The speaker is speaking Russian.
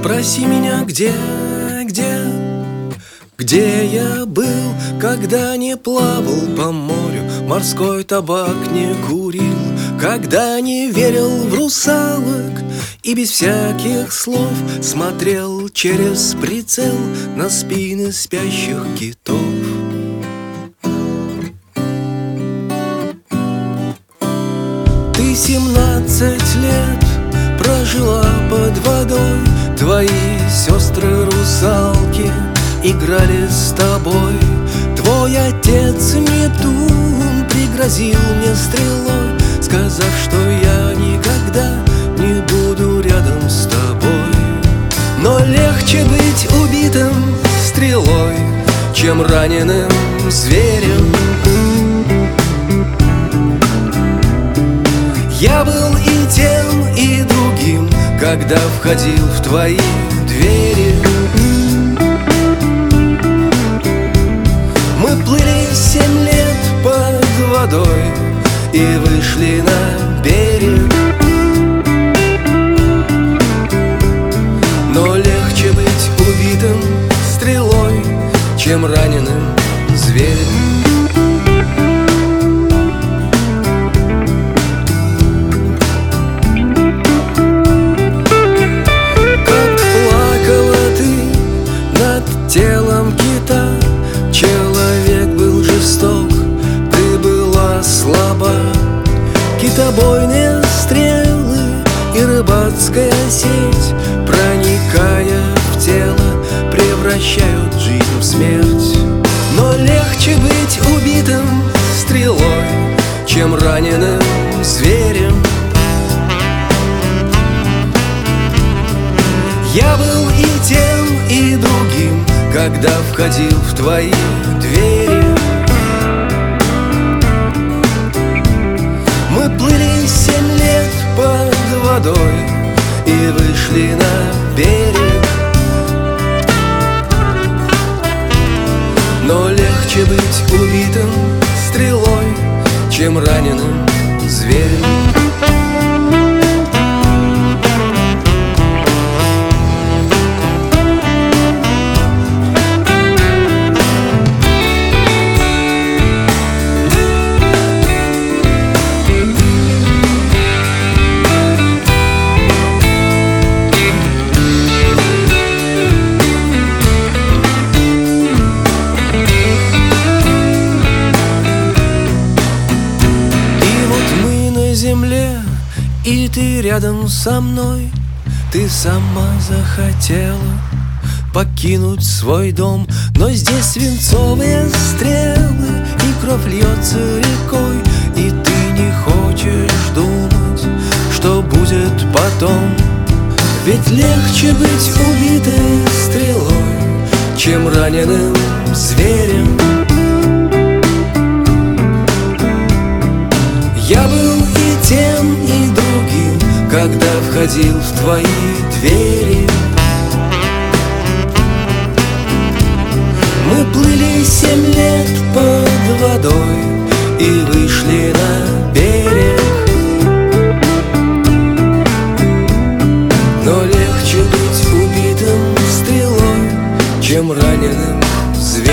Спроси меня, где я был, когда не плавал по морю, морской табак не курил, когда не верил в русалок и без всяких слов смотрел через прицел на спины спящих китов. Ты 17 лет прожила под водой, твои сестры-русалки играли с тобой. Твой отец Нептун пригрозил мне стрелой, сказав, что я никогда не буду рядом с тобой. Но легче быть убитым стрелой, чем раненым зверем. Я был и тем, и другим, когда входил в твои двери. Мы плыли 7 лет под водой и вышли на берег. Но легче быть убитым стрелой, чем раненым зверем. Телом кита человек был жесток, ты была слаба. Китобойные стрелы и рыбацкая сеть, проникая в тело, превращают жизнь в смерть. Но легче быть убитым стрелой, чем раненым зверем. Я был и тем, и другим, когда входил в твои двери. Мы плыли 7 лет под водой и вышли на берег. Но легче быть убитым стрелой, чем раненым зверем. И ты рядом со мной, ты сама захотела покинуть свой дом. Но здесь свинцовые стрелы, и кровь льется рекой, и ты не хочешь думать, что будет потом. Ведь легче быть убитой стрелой, чем раненым зверем. Я был и тем, и другим, когда входил в твои двери. Мы плыли 7 лет под водой и вышли на берег. Но легче быть убитым стрелой, чем раненым зверем.